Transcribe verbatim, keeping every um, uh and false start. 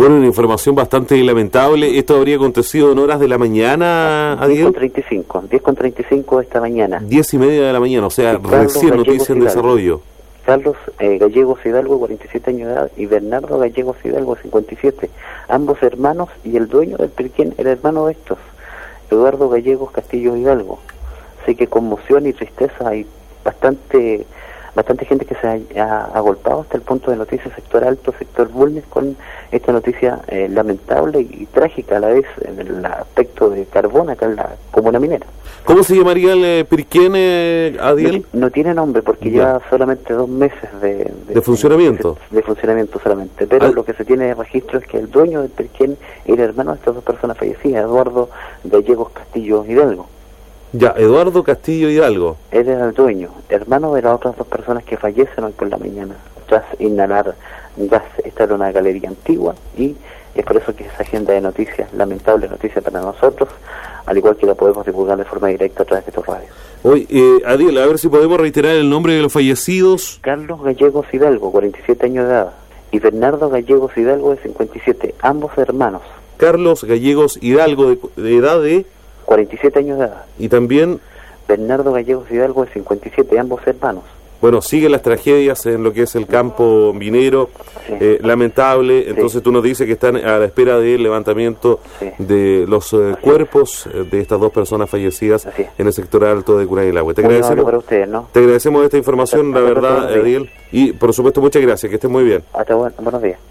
Bueno, una información bastante lamentable. ¿Esto habría acontecido en horas de la mañana, Adiel? diez con treinta y cinco, diez con treinta y cinco esta mañana. diez y media de la mañana, o sea, recién noticia en desarrollo. Carlos eh, Gallegos Hidalgo, cuarenta y siete años de edad, y Bernardo Gallegos Hidalgo, cincuenta y siete, ambos hermanos, y el dueño del Pirquén era hermano de estos, Eduardo Gallegos Castillo Hidalgo. Así que conmoción y tristeza, hay bastante bastante gente que se ha, ha agolpado hasta el punto de noticia sector alto, sector Bulnes, con esta noticia eh, lamentable y trágica a la vez en el aspecto de carbón acá en la comuna minera. ¿Cómo se llamaría el eh, Pirquén, eh, Adiel? No, no tiene nombre porque ya. lleva solamente dos meses de, de, de funcionamiento. De, de funcionamiento solamente, pero ah. lo que se tiene de registro es que el dueño del Pirquén era hermano de estas dos personas fallecidas, Eduardo Gallegos Castillo Hidalgo. Ya, Eduardo Castillo Hidalgo. Él era el dueño, hermano de las otras dos personas que fallecen hoy por la mañana tras inhalar gas. Esta era una galería antigua y es por eso que esa agenda de noticias, lamentable noticia para nosotros, al igual que la podemos divulgar de forma directa a través de tu radio. Hoy, eh, Adiel, a ver si podemos reiterar el nombre de los fallecidos. Carlos Gallegos Hidalgo, cuarenta y siete años de edad, y Bernardo Gallegos Hidalgo, de cincuenta y siete, ambos hermanos. Carlos Gallegos Hidalgo, de, de edad de... cuarenta y siete años de edad. Y también... Bernardo Gallegos Hidalgo, de cincuenta y siete, ambos hermanos. Bueno, siguen las tragedias en lo que es el campo minero, sí. eh, lamentable, entonces sí. Tú nos dices que están a la espera del levantamiento sí. de los eh, cuerpos es. de estas dos personas fallecidas en el sector alto de Curayelahue. Te agradecemos, para ustedes, ¿no? te agradecemos esta información, hasta, la hasta verdad, Adiel, y por supuesto muchas gracias, que estén muy bien. Hasta bueno, buenos días.